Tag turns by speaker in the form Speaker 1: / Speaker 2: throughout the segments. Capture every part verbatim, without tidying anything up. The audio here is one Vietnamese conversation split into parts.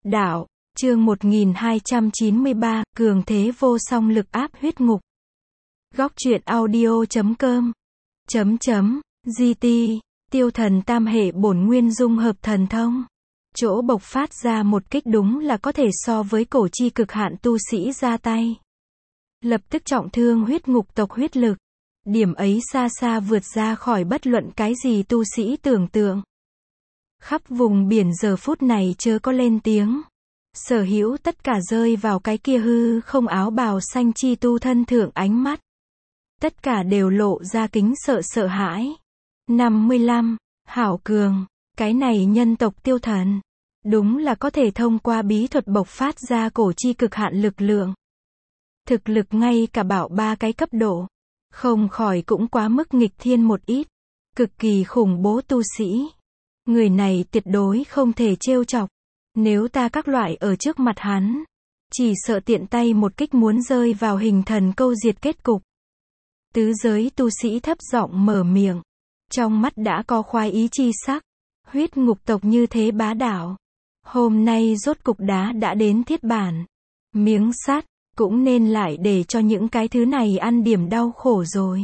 Speaker 1: Đạo, chương một nghìn hai trăm chín mươi ba, cường thế vô song lực áp huyết ngục. Góc truyện audio chấm com. Chấm chấm, giê tê, tiêu thần tam hệ bổn nguyên dung hợp thần thông. Chỗ bộc phát ra một kích đúng là có thể so với cổ chi cực hạn tu sĩ ra tay. Lập tức trọng thương huyết ngục tộc huyết lực. Điểm ấy xa xa vượt ra khỏi bất luận cái gì tu sĩ tưởng tượng. Khắp vùng biển giờ phút này chớ có lên tiếng. Sở hữu tất cả rơi vào cái kia hư không áo bào xanh chi tu thân thượng ánh mắt. Tất cả đều lộ ra kính sợ sợ hãi. năm mươi lăm, Hảo Cường, cái này nhân tộc tiêu thần. Đúng là có thể thông qua bí thuật bộc phát ra cổ chi cực hạn lực lượng. Thực lực ngay cả bảo ba cái cấp độ. Không khỏi cũng quá mức nghịch thiên một ít. Cực kỳ khủng bố tu sĩ. Người này tuyệt đối không thể trêu chọc. Nếu ta các loại ở trước mặt hắn, chỉ sợ tiện tay một kích muốn rơi vào hình thần câu diệt kết cục. Tứ giới tu sĩ thấp giọng mở miệng. Trong mắt đã có khoái ý chi sắc. Huyết ngục tộc như thế bá đạo. Hôm nay rốt cục đá đã đến thiết bản. Miếng sắt, cũng nên lại để cho những cái thứ này ăn điểm đau khổ rồi.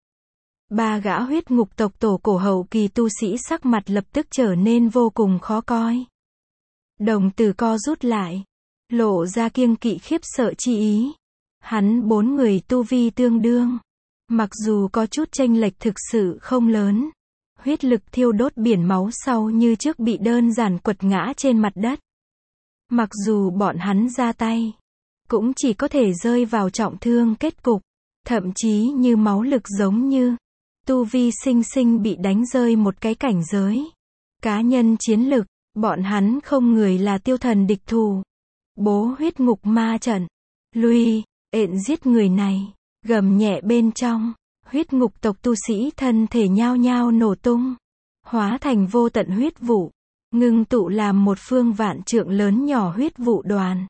Speaker 1: Ba gã huyết ngục tộc tổ cổ hậu kỳ tu sĩ sắc mặt lập tức trở nên vô cùng khó coi. Đồng tử co rút lại. Lộ ra kiêng kỵ khiếp sợ chi ý. Hắn bốn người tu vi tương đương. Mặc dù có chút chênh lệch thực sự không lớn. Huyết lực thiêu đốt biển máu sau như trước bị đơn giản quật ngã trên mặt đất. Mặc dù bọn hắn ra tay, cũng chỉ có thể rơi vào trọng thương kết cục. Thậm chí như máu lực giống như tu vi sinh sinh bị đánh rơi một cái cảnh giới. Cá nhân chiến lực, bọn hắn không người là tiêu thần địch thủ. Bố huyết ngục ma trận. Lui, ện giết người này. Gầm nhẹ bên trong. Huyết ngục tộc tu sĩ thân thể nhao nhao nổ tung. Hóa thành vô tận huyết vụ. Ngưng tụ làm một phương vạn trượng lớn nhỏ huyết vụ đoàn.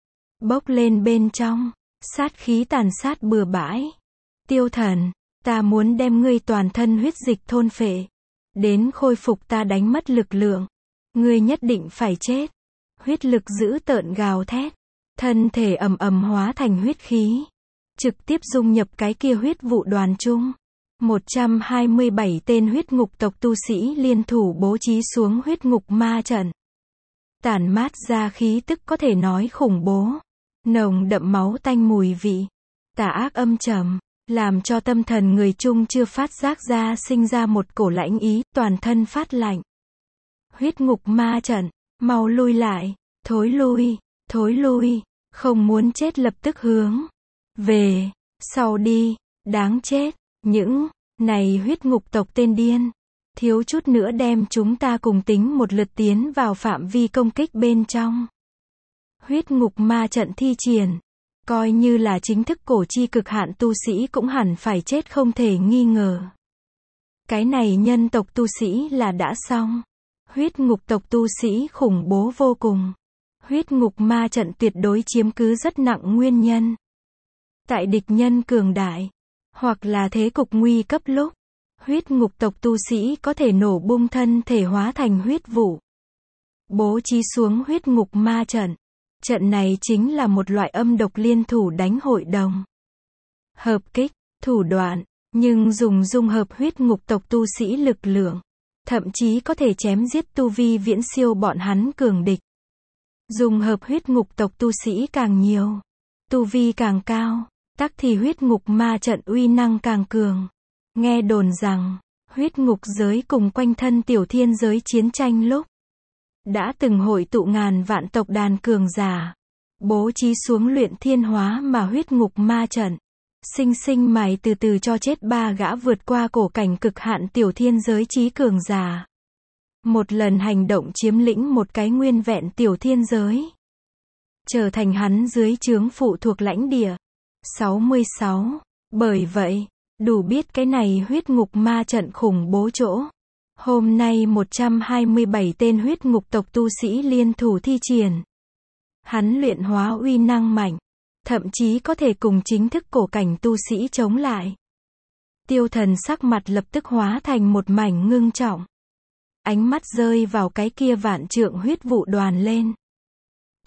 Speaker 1: Bốc lên bên trong. Sát khí tàn sát bừa bãi. Tiêu thần, ta muốn đem ngươi toàn thân huyết dịch thôn phệ. Đến khôi phục ta đánh mất lực lượng. Ngươi nhất định phải chết. Huyết lực dữ tợn gào thét. Thân thể ầm ầm hóa thành huyết khí. Trực tiếp dung nhập cái kia huyết vụ đoàn chung. một trăm hai mươi bảy tên huyết ngục tộc tu sĩ liên thủ bố trí xuống huyết ngục ma trận. Tản mát ra khí tức có thể nói khủng bố. Nồng đậm máu tanh mùi vị. Tà ác âm trầm. Làm cho tâm thần người chung chưa phát giác ra sinh ra một cổ lãnh ý, toàn thân phát lạnh. Huyết ngục ma trận, mau lui lại, thối lui, thối lui, không muốn chết lập tức hướng về sau đi, đáng chết, những này huyết ngục tộc tên điên, thiếu chút nữa đem chúng ta cùng tính một lượt tiến vào phạm vi công kích bên trong. Huyết ngục ma trận thi triển, coi như là chính thức cổ chi cực hạn tu sĩ cũng hẳn phải chết không thể nghi ngờ. Cái này nhân tộc tu sĩ là đã xong. Huyết ngục tộc tu sĩ khủng bố vô cùng. Huyết ngục ma trận tuyệt đối chiếm cứ rất nặng nguyên nhân. Tại địch nhân cường đại, hoặc là thế cục nguy cấp lúc, huyết ngục tộc tu sĩ có thể nổ bung thân thể hóa thành huyết vụ. Bố trí xuống huyết ngục ma trận. Trận này chính là một loại âm độc liên thủ đánh hội đồng. Hợp kích, thủ đoạn, nhưng dùng dung hợp huyết ngục tộc tu sĩ lực lượng. Thậm chí có thể chém giết tu vi viễn siêu bọn hắn cường địch. Dùng hợp huyết ngục tộc tu sĩ càng nhiều. Tu vi càng cao, tắc thì huyết ngục ma trận uy năng càng cường. Nghe đồn rằng, huyết ngục giới cùng quanh thân tiểu thiên giới chiến tranh lúc. Đã từng hội tụ ngàn vạn tộc đàn cường giả. Bố trí xuống luyện thiên hóa mà huyết ngục ma trận. Sinh sinh mài từ từ cho chết ba gã vượt qua cổ cảnh cực hạn tiểu thiên giới trí cường giả. Một lần hành động chiếm lĩnh một cái nguyên vẹn tiểu thiên giới. Trở thành hắn dưới trướng phụ thuộc lãnh địa. sáu mươi sáu. Bởi vậy, đủ biết cái này huyết ngục ma trận khủng bố chỗ. Hôm nay một trăm hai mươi bảy tên huyết ngục tộc tu sĩ liên thủ thi triển. Hắn luyện hóa uy năng mạnh. Thậm chí có thể cùng chính thức cổ cảnh tu sĩ chống lại. Tiêu thần sắc mặt lập tức hóa thành một mảnh ngưng trọng. Ánh mắt rơi vào cái kia vạn trượng huyết vụ đoàn lên.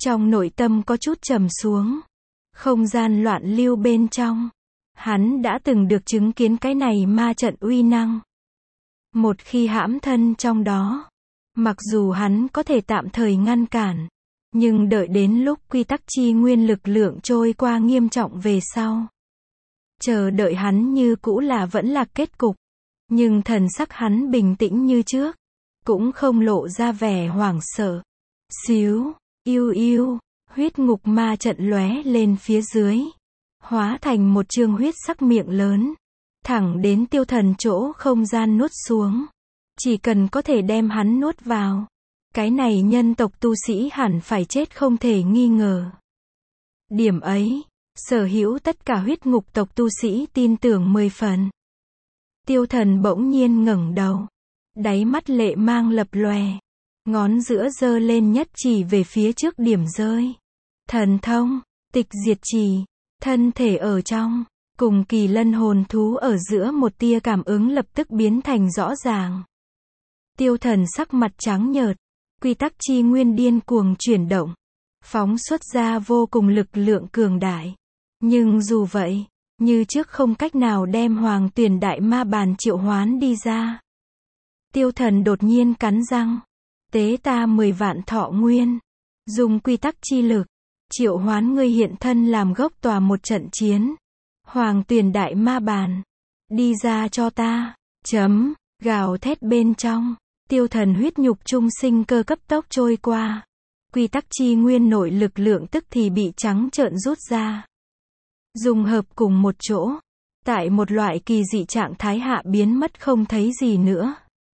Speaker 1: Trong nội tâm có chút trầm xuống. Không gian loạn lưu bên trong. Hắn đã từng được chứng kiến cái này ma trận uy năng. Một khi hãm thân trong đó, mặc dù hắn có thể tạm thời ngăn cản, nhưng đợi đến lúc quy tắc chi nguyên lực lượng trôi qua nghiêm trọng về sau, chờ đợi hắn như cũ là vẫn là kết cục. Nhưng thần sắc hắn bình tĩnh như trước, cũng không lộ ra vẻ hoảng sợ. Xíu, yêu yêu, huyết ngục ma trận lóe lên phía dưới, hóa thành một chương huyết sắc miệng lớn, thẳng đến Tiêu Thần chỗ không gian nuốt xuống. Chỉ cần có thể đem hắn nuốt vào, cái này nhân tộc tu sĩ hẳn phải chết không thể nghi ngờ. Điểm ấy, sở hữu tất cả huyết ngục tộc tu sĩ tin tưởng mười phần. Tiêu Thần bỗng nhiên ngẩng đầu, đáy mắt lệ mang lập lòe, ngón giữa giơ lên nhất chỉ về phía trước điểm rơi. Thần thông, tịch diệt trì, thân thể ở trong, cùng kỳ lân hồn thú ở giữa một tia cảm ứng lập tức biến thành rõ ràng. Tiêu Thần sắc mặt trắng nhợt, quy tắc chi nguyên điên cuồng chuyển động, phóng xuất ra vô cùng lực lượng cường đại. Nhưng dù vậy, như trước không cách nào đem Hoàng Tuyền Đại Ma Bàn triệu hoán đi ra. Tiêu Thần đột nhiên cắn răng, tế ta mười vạn thọ nguyên, dùng quy tắc chi lực, triệu hoán ngươi hiện thân làm gốc tòa một trận chiến. Hoàng Tuyền Đại Ma Bàn, đi ra cho ta. Chấm, gào thét bên trong, Tiêu Thần huyết nhục trung sinh cơ cấp tốc trôi qua. Quy tắc chi nguyên nội lực lượng tức thì bị trắng trợn rút ra. Dùng hợp cùng một chỗ, tại một loại kỳ dị trạng thái hạ biến mất không thấy gì nữa.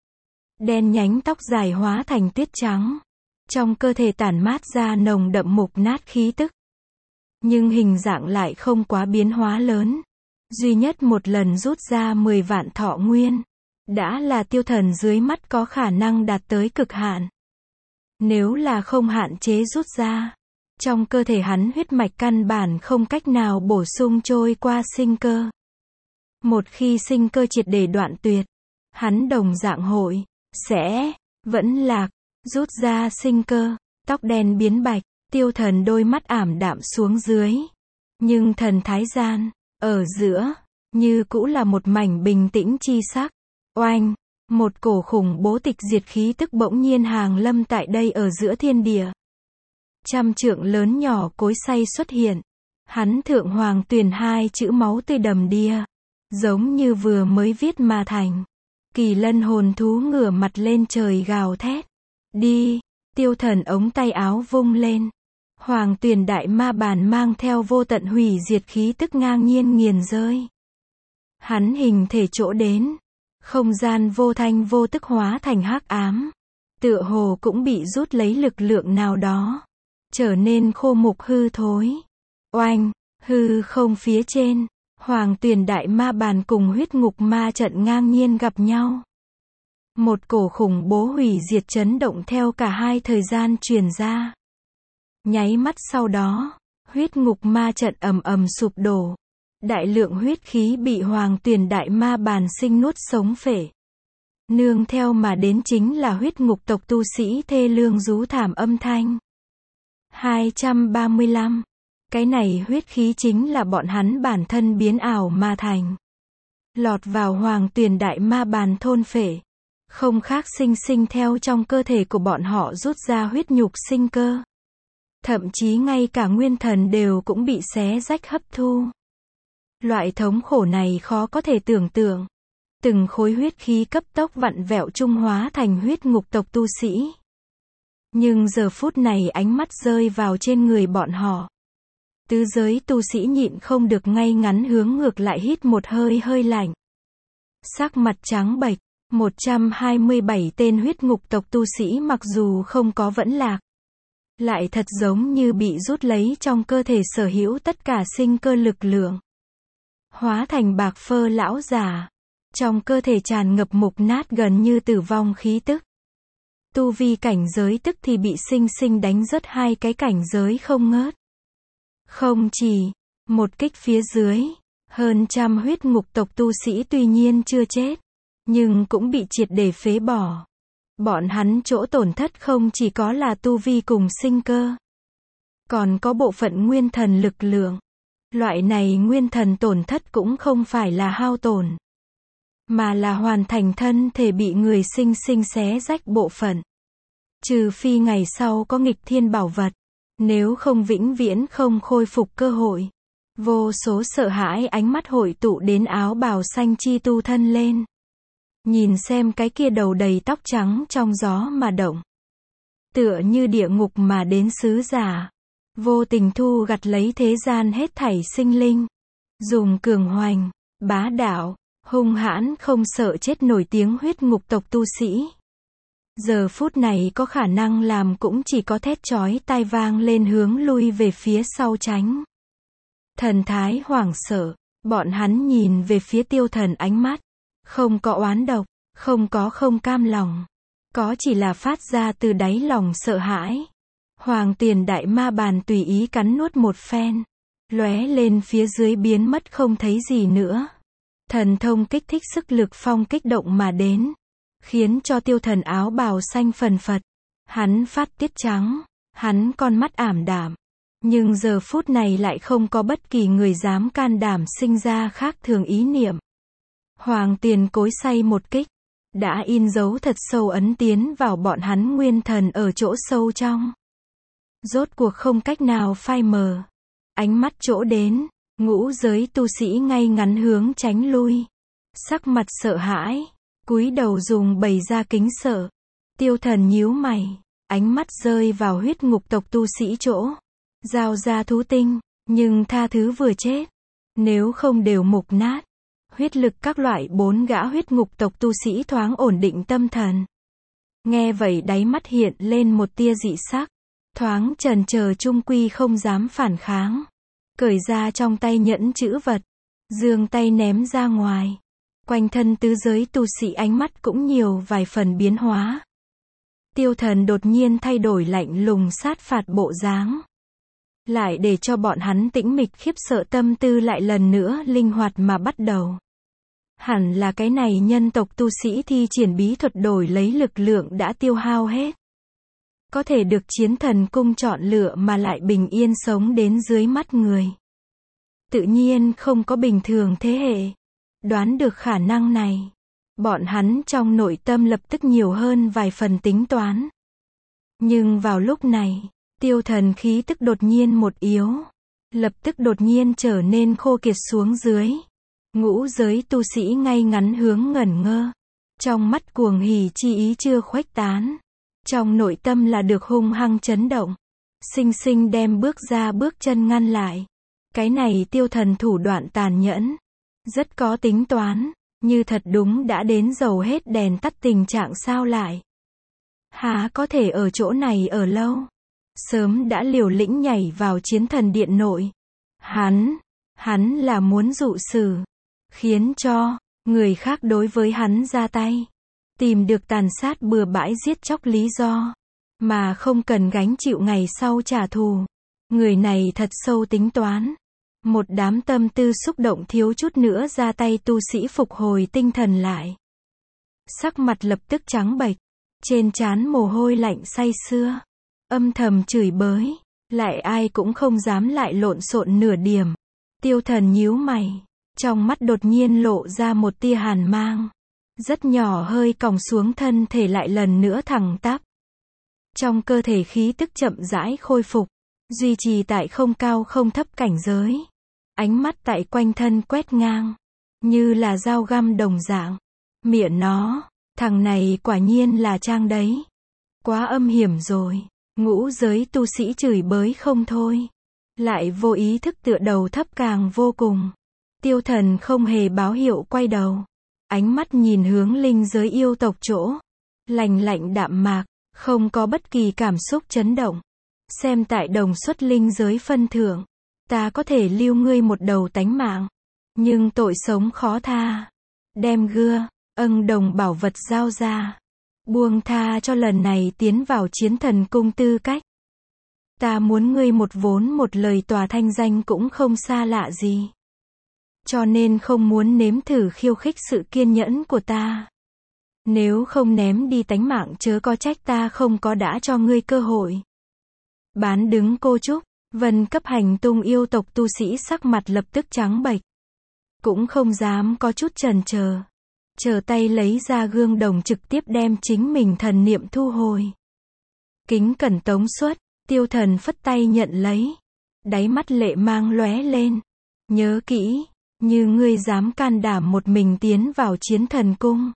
Speaker 1: Đen nhánh tóc dài hóa thành tuyết trắng. Trong cơ thể tản mát ra nồng đậm mục nát khí tức. Nhưng hình dạng lại không quá biến hóa lớn. Duy nhất một lần rút ra mười vạn thọ nguyên, đã là Tiêu Thần dưới mắt có khả năng đạt tới cực hạn. Nếu là không hạn chế rút ra, trong cơ thể hắn huyết mạch căn bản không cách nào bổ sung trôi qua sinh cơ. Một khi sinh cơ triệt để đoạn tuyệt, hắn đồng dạng hội, sẽ, vẫn lạc, rút ra sinh cơ, tóc đen biến bạch, Tiêu Thần đôi mắt ảm đạm xuống dưới. Nhưng thần thái gian, ở giữa, như cũ là một mảnh bình tĩnh chi sắc. Oanh, một cổ khủng bố tịch diệt khí tức bỗng nhiên hàng lâm tại đây ở giữa thiên địa. Trăm trượng lớn nhỏ cối xay xuất hiện. Hắn thượng Hoàng Tuyền hai chữ máu tươi đầm đìa, giống như vừa mới viết mà thành. Kỳ lân hồn thú ngửa mặt lên trời gào thét. Đi, Tiêu Thần ống tay áo vung lên. Hoàng Tuyền Đại Ma Bàn mang theo vô tận hủy diệt khí tức ngang nhiên nghiền rơi. Hắn hình thể chỗ đến, không gian vô thanh vô tức hóa thành hắc ám. Tựa hồ cũng bị rút lấy lực lượng nào đó, trở nên khô mục hư thối. Oanh, hư không phía trên, Hoàng Tuyền Đại Ma Bàn cùng huyết ngục ma trận ngang nhiên gặp nhau. Một cổ khủng bố hủy diệt chấn động theo cả hai thời gian truyền ra. Nháy mắt sau đó, huyết ngục ma trận ầm ầm sụp đổ. Đại lượng huyết khí bị Hoàng Tuyền Đại Ma Bàn sinh nuốt sống phệ. Nương theo mà đến chính là huyết ngục tộc tu sĩ thê lương rú thảm âm thanh. hai trăm ba mươi lăm. Cái này huyết khí chính là bọn hắn bản thân biến ảo mà thành. Lọt vào Hoàng Tuyền Đại Ma Bàn thôn phệ. Không khác sinh sinh theo trong cơ thể của bọn họ rút ra huyết nhục sinh cơ. Thậm chí ngay cả nguyên thần đều cũng bị xé rách hấp thu. Loại thống khổ này khó có thể tưởng tượng. Từng khối huyết khí cấp tốc vặn vẹo trung hóa thành huyết ngục tộc tu sĩ. Nhưng giờ phút này ánh mắt rơi vào trên người bọn họ. Tứ giới tu sĩ nhịn không được ngay ngắn hướng ngược lại hít một hơi hơi lạnh. Sắc mặt trắng bệch, một trăm hai mươi bảy tên huyết ngục tộc tu sĩ mặc dù không có vẫn lạc, lại thật giống như bị rút lấy trong cơ thể sở hữu tất cả sinh cơ lực lượng. Hóa thành bạc phơ lão già. Trong cơ thể tràn ngập mục nát gần như tử vong khí tức. Tu vi cảnh giới tức thì bị sinh sinh đánh rớt hai cái cảnh giới không ngớt. Không chỉ, một kích phía dưới, hơn trăm huyết ngục tộc tu sĩ tuy nhiên chưa chết, nhưng cũng bị triệt để phế bỏ. Bọn hắn chỗ tổn thất không chỉ có là tu vi cùng sinh cơ, còn có bộ phận nguyên thần lực lượng. Loại này nguyên thần tổn thất cũng không phải là hao tổn, mà là hoàn thành thân thể bị người sinh sinh xé rách bộ phận. Trừ phi ngày sau có nghịch thiên bảo vật, nếu không vĩnh viễn không khôi phục cơ hội. Vô số sợ hãi ánh mắt hội tụ đến áo bào xanh chi tu thân lên. Nhìn xem cái kia đầu đầy tóc trắng trong gió mà động. Tựa như địa ngục mà đến sứ giả. Vô tình thu gặt lấy thế gian hết thảy sinh linh. Dùng cường hoành, bá đạo, hung hãn không sợ chết nổi tiếng huyết ngục tộc tu sĩ. Giờ phút này có khả năng làm cũng chỉ có thét chói tai vang lên hướng lui về phía sau tránh. Thần thái hoảng sợ, bọn hắn nhìn về phía tiêu thần ánh mắt. Không có oán độc, không có không cam lòng. Có chỉ là phát ra từ đáy lòng sợ hãi. Hoàng tiền đại ma bàn tùy ý cắn nuốt một phen. Lóe lên phía dưới biến mất không thấy gì nữa. Thần thông kích thích sức lực phong kích động mà đến. Khiến cho tiêu thần áo bào xanh phần phật. Hắn phát tiết trắng. Hắn con mắt ảm đạm. Nhưng giờ phút này lại không có bất kỳ người dám can đảm sinh ra khác thường ý niệm. Hoàng tiền cối xay một kích. Đã in dấu thật sâu ấn tiến vào bọn hắn nguyên thần ở chỗ sâu trong. Rốt cuộc không cách nào phai mờ. Ánh mắt chỗ đến, ngũ giới tu sĩ ngay ngắn hướng tránh lui. Sắc mặt sợ hãi, cúi đầu dùng bày ra kính sợ. Tiêu thần nhíu mày, ánh mắt rơi vào huyết ngục tộc tu sĩ chỗ. Giao ra thú tinh, nhưng tha thứ vừa chết. Nếu không đều mục nát. Huyết lực các loại bốn gã huyết ngục tộc tu sĩ thoáng ổn định tâm thần. Nghe vậy đáy mắt hiện lên một tia dị sắc. Thoáng chần chờ chung quy không dám phản kháng. Cởi ra trong tay nhẫn chữ vật. Giương tay ném ra ngoài. Quanh thân tứ giới tu sĩ ánh mắt cũng nhiều vài phần biến hóa. Tiêu thần đột nhiên thay đổi lạnh lùng sát phạt bộ dáng. Lại để cho bọn hắn tĩnh mịch khiếp sợ tâm tư lại lần nữa linh hoạt mà bắt đầu. Hẳn là cái này nhân tộc tu sĩ thi triển bí thuật đổi lấy lực lượng đã tiêu hao hết. Có thể được chiến thần cung chọn lựa mà lại bình yên sống đến dưới mắt người. Tự nhiên không có bình thường thế hệ. Đoán được khả năng này. Bọn hắn trong nội tâm lập tức nhiều hơn vài phần tính toán. Nhưng vào lúc này, tiêu thần khí tức đột nhiên một yếu. Lập tức đột nhiên trở nên khô kiệt xuống dưới. Ngũ giới tu sĩ ngay ngắn hướng ngẩn ngơ. Trong mắt cuồng hỉ chi ý chưa khuếch tán. Trong nội tâm là được hung hăng chấn động. Sinh sinh đem bước ra bước chân ngăn lại. Cái này tiêu thần thủ đoạn tàn nhẫn. Rất có tính toán. Như thật đúng đã đến dầu hết đèn tắt tình trạng sao lại. Há có thể ở chỗ này ở lâu. Sớm đã liều lĩnh nhảy vào chiến thần điện nội. Hắn, hắn là muốn dụ xử. Khiến cho, người khác đối với hắn ra tay. Tìm được tàn sát bừa bãi giết chóc lý do. Mà không cần gánh chịu ngày sau trả thù. Người này thật sâu tính toán. Một đám tâm tư xúc động thiếu chút nữa ra tay tu sĩ phục hồi tinh thần lại. Sắc mặt lập tức trắng bệch. Trên trán mồ hôi lạnh say sưa. Âm thầm chửi bới. Lại ai cũng không dám lại lộn xộn nửa điểm. Tiêu thần nhíu mày. Trong mắt đột nhiên lộ ra một tia hàn mang. Rất nhỏ hơi còng xuống thân thể lại lần nữa thẳng tắp. Trong cơ thể khí tức chậm rãi khôi phục. Duy trì tại không cao không thấp cảnh giới. Ánh mắt tại quanh thân quét ngang. Như là dao găm đồng dạng. Miệng nó, thằng này quả nhiên là trang đấy. Quá âm hiểm rồi. Ngũ giới tu sĩ chửi bới không thôi. Lại vô ý thức tựa đầu thấp càng vô cùng. Tiêu thần không hề báo hiệu quay đầu. Ánh mắt nhìn hướng linh giới yêu tộc chỗ. Lành lạnh đạm mạc, không có bất kỳ cảm xúc chấn động. Xem tại đồng suất linh giới phân thưởng. Ta có thể lưu ngươi một đầu tánh mạng. Nhưng tội sống khó tha. Đem gưa, ân đồng bảo vật giao ra. Buông tha cho lần này tiến vào chiến thần cung tư cách. Ta muốn ngươi một vốn một lời tòa thanh danh cũng không xa lạ gì. Cho nên không muốn nếm thử khiêu khích sự kiên nhẫn của ta. Nếu không ném đi tánh mạng chớ có trách ta không có đã cho ngươi cơ hội. Bán đứng cô trúc, Vân cấp hành tung yêu tộc tu sĩ sắc mặt lập tức trắng bệch. Cũng không dám có chút chần chờ. Chờ tay lấy ra gương đồng trực tiếp đem chính mình thần niệm thu hồi. Kính cẩn tống xuất, Tiêu Thần phất tay nhận lấy. Đáy mắt lệ mang lóe lên. Nhớ kỹ, như ngươi dám can đảm một mình tiến vào chiến thần cung.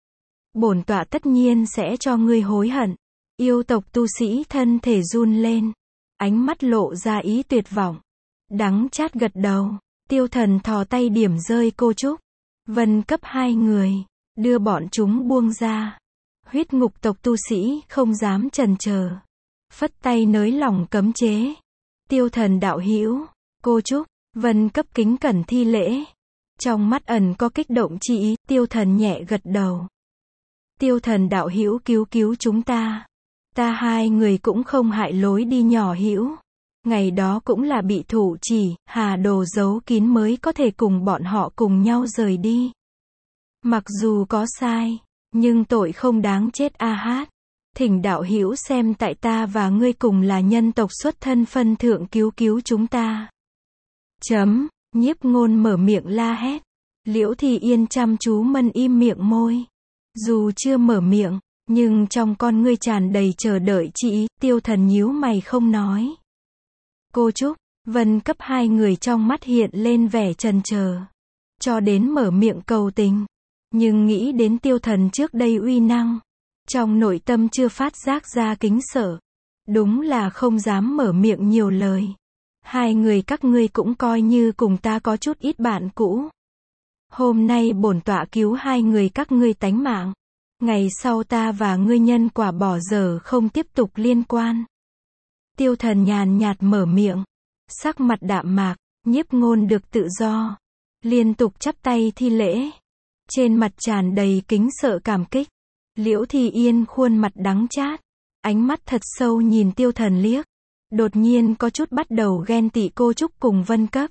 Speaker 1: Bổn tọa tất nhiên sẽ cho ngươi hối hận. Yêu tộc tu sĩ thân thể run lên. Ánh mắt lộ ra ý tuyệt vọng. Đắng chát gật đầu. Tiêu Thần thò tay điểm rơi cô trúc. Vân cấp hai người. Đưa bọn chúng buông ra. Huyết ngục tộc tu sĩ không dám chần chờ. Phất tay nới lỏng cấm chế. Tiêu Thần đạo hữu, cô trúc. Vân cấp kính cẩn thi lễ. Trong mắt ẩn có kích động chi ý. Tiêu Thần nhẹ gật đầu. Tiêu Thần đạo hữu cứu cứu chúng ta. Ta hai người cũng không hại lối đi nhỏ hữu. Ngày đó cũng là bị thủ chỉ, hà đồ giấu kín mới có thể cùng bọn họ cùng nhau rời đi. Mặc dù có sai, nhưng tội không đáng chết a hát. Thỉnh đạo hữu xem tại ta và ngươi cùng là nhân tộc xuất thân phân thượng cứu cứu chúng ta. Chấm, Nhiếp Ngôn mở miệng la hét. Liễu Thị Yên chăm chú mân im miệng môi. Dù chưa mở miệng, nhưng trong con ngươi tràn đầy chờ đợi chi ý. Tiêu Thần nhíu mày không nói. Cô trúc, Vân cấp hai người trong mắt hiện lên vẻ chần chờ. Cho đến mở miệng cầu tình. Nhưng nghĩ đến Tiêu Thần trước đây uy năng. Trong nội tâm chưa phát giác ra kính sợ. Đúng là không dám mở miệng nhiều lời. Hai người các ngươi cũng coi như cùng ta có chút ít bạn cũ. Hôm nay bổn tọa cứu hai người các ngươi tánh mạng. Ngày sau ta và ngươi nhân quả bỏ dở không tiếp tục liên quan. Tiêu Thần nhàn nhạt mở miệng. Sắc mặt đạm mạc, Nhiếp Ngôn được tự do. Liên tục chắp tay thi lễ. Trên mặt tràn đầy kính sợ cảm kích. Liễu Thị Yên khuôn mặt đắng chát. Ánh mắt thật sâu nhìn Tiêu Thần liếc. Đột nhiên có chút bắt đầu ghen tị cô trúc cùng Vân cấp.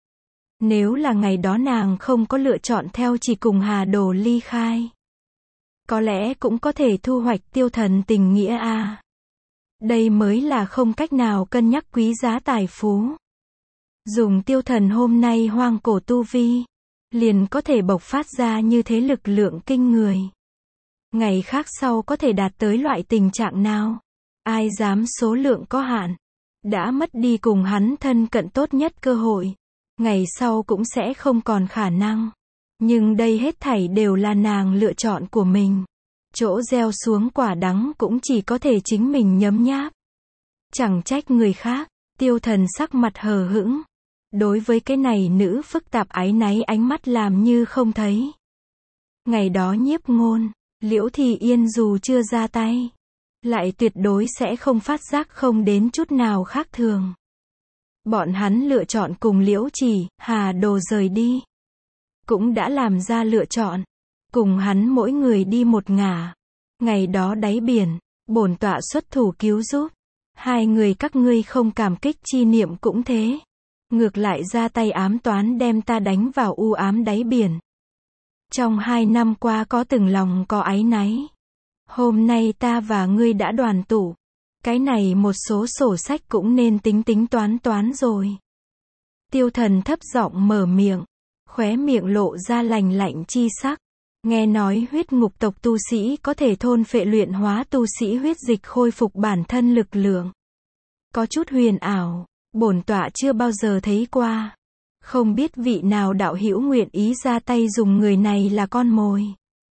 Speaker 1: Nếu là ngày đó nàng không có lựa chọn theo chỉ cùng Hà Đồ ly khai. Có lẽ cũng có thể thu hoạch Tiêu Thần tình nghĩa a. À. Đây mới là không cách nào cân nhắc quý giá tài phú. Dùng Tiêu Thần hôm nay hoang cổ tu vi. Liền có thể bộc phát ra như thế lực lượng kinh người. Ngày khác sau có thể đạt tới loại tình trạng nào? Ai dám số lượng có hạn. Đã mất đi cùng hắn thân cận tốt nhất cơ hội. Ngày sau cũng sẽ không còn khả năng. Nhưng đây hết thảy đều là nàng lựa chọn của mình. Chỗ gieo xuống quả đắng cũng chỉ có thể chính mình nhấm nháp. Chẳng trách người khác. Tiêu Thần sắc mặt hờ hững. Đối với cái này nữ phức tạp áy náy ánh mắt làm như không thấy. Ngày đó Nhiếp Ngôn, Liễu Thị Yên dù chưa ra tay. Lại tuyệt đối sẽ không phát giác không đến chút nào khác thường. Bọn hắn lựa chọn cùng Liễu Chỉ, Hà Đồ rời đi. Cũng đã làm ra lựa chọn. Cùng hắn mỗi người đi một ngả. Ngày đó đáy biển, bổn tọa xuất thủ cứu giúp. Hai người các ngươi không cảm kích chi niệm cũng thế. Ngược lại ra tay ám toán đem ta đánh vào u ám đáy biển. Trong hai năm qua có từng lòng có áy náy. Hôm nay ta và ngươi đã đoàn tụ. Cái này một số sổ sách cũng nên tính tính toán toán rồi. Tiêu Thần thấp giọng mở miệng. Khóe miệng lộ ra lành lạnh chi sắc. Nghe nói huyết ngục tộc tu sĩ có thể thôn phệ luyện hóa tu sĩ huyết dịch khôi phục bản thân lực lượng. Có chút huyền ảo. Bổn tọa chưa bao giờ thấy qua. Không biết vị nào đạo hữu nguyện ý ra tay dùng người này là con mồi.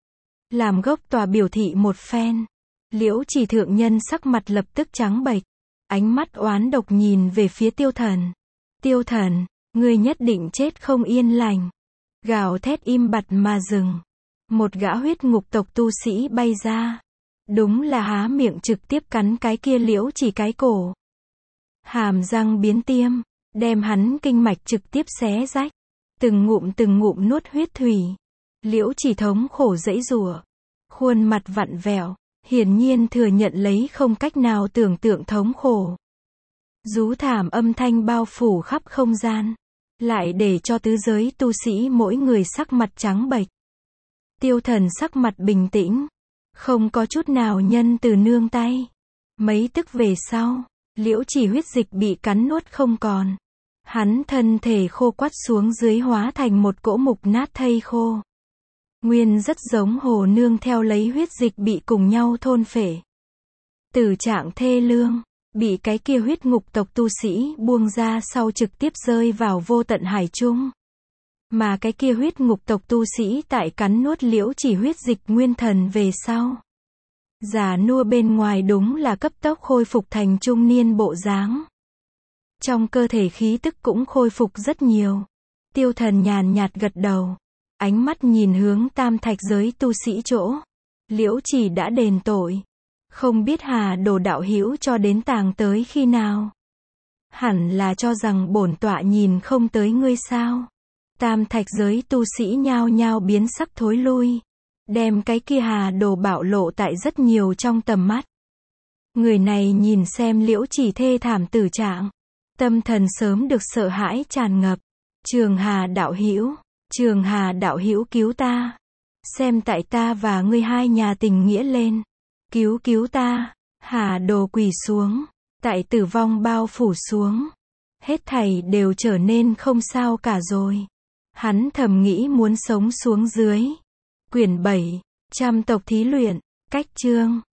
Speaker 1: Làm gốc tòa biểu thị một phen. Liễu Chỉ thượng nhân sắc mặt lập tức trắng bệch. Ánh mắt oán độc nhìn về phía Tiêu Thần. Tiêu Thần, ngươi nhất định chết không yên lành. Gào thét im bặt mà dừng. Một gã huyết ngục tộc tu sĩ bay ra. Đúng là há miệng trực tiếp cắn cái kia Liễu Chỉ cái cổ. Hàm răng biến tiêm, đem hắn kinh mạch trực tiếp xé rách. Từng ngụm từng ngụm nuốt huyết thủy. Liễu Chỉ thống khổ giãy giụa. Khuôn mặt vặn vẹo, hiển nhiên thừa nhận lấy không cách nào tưởng tượng thống khổ. Rú thảm âm thanh bao phủ khắp không gian. Lại để cho tứ giới tu sĩ mỗi người sắc mặt trắng bệch. Tiêu Thần sắc mặt bình tĩnh. Không có chút nào nhân từ nương tay. Mấy tức về sau. Liễu Chỉ huyết dịch bị cắn nuốt không còn. Hắn thân thể khô quắt xuống dưới hóa thành một cỗ mục nát thây khô. Nguyên rất giống hồ nương theo lấy huyết dịch bị cùng nhau thôn phệ. Tử trạng thê lương, bị cái kia huyết ngục tộc tu sĩ buông ra sau trực tiếp rơi vào vô tận hải chung. Mà cái kia huyết ngục tộc tu sĩ tại cắn nuốt Liễu Chỉ huyết dịch nguyên thần về sau. Già nua bên ngoài đúng là cấp tốc khôi phục thành trung niên bộ dáng. Trong cơ thể khí tức cũng khôi phục rất nhiều. Tiêu Thần nhàn nhạt gật đầu. Ánh mắt nhìn hướng tam thạch giới tu sĩ chỗ. Liễu Chỉ đã đền tội. Không biết Hà Đồ đạo hữu cho đến tàng tới khi nào. Hẳn là cho rằng bổn tọa nhìn không tới ngươi sao. Tam thạch giới tu sĩ nhao nhao biến sắc thối lui. Đem cái kia Hà Đồ bạo lộ tại rất nhiều trong tầm mắt. Người này nhìn xem Liễu Chỉ thê thảm tử trạng. Tâm thần sớm được sợ hãi tràn ngập. Trường Hà đạo hữu, Trường Hà đạo hữu cứu ta. Xem tại ta và ngươi hai nhà tình nghĩa lên. Cứu cứu ta. Hà Đồ quỳ xuống. Tại tử vong bao phủ xuống. Hết thảy đều trở nên không sao cả rồi. Hắn thầm nghĩ muốn sống xuống dưới. Quyển bảy, trăm tộc thí luyện, cách chương.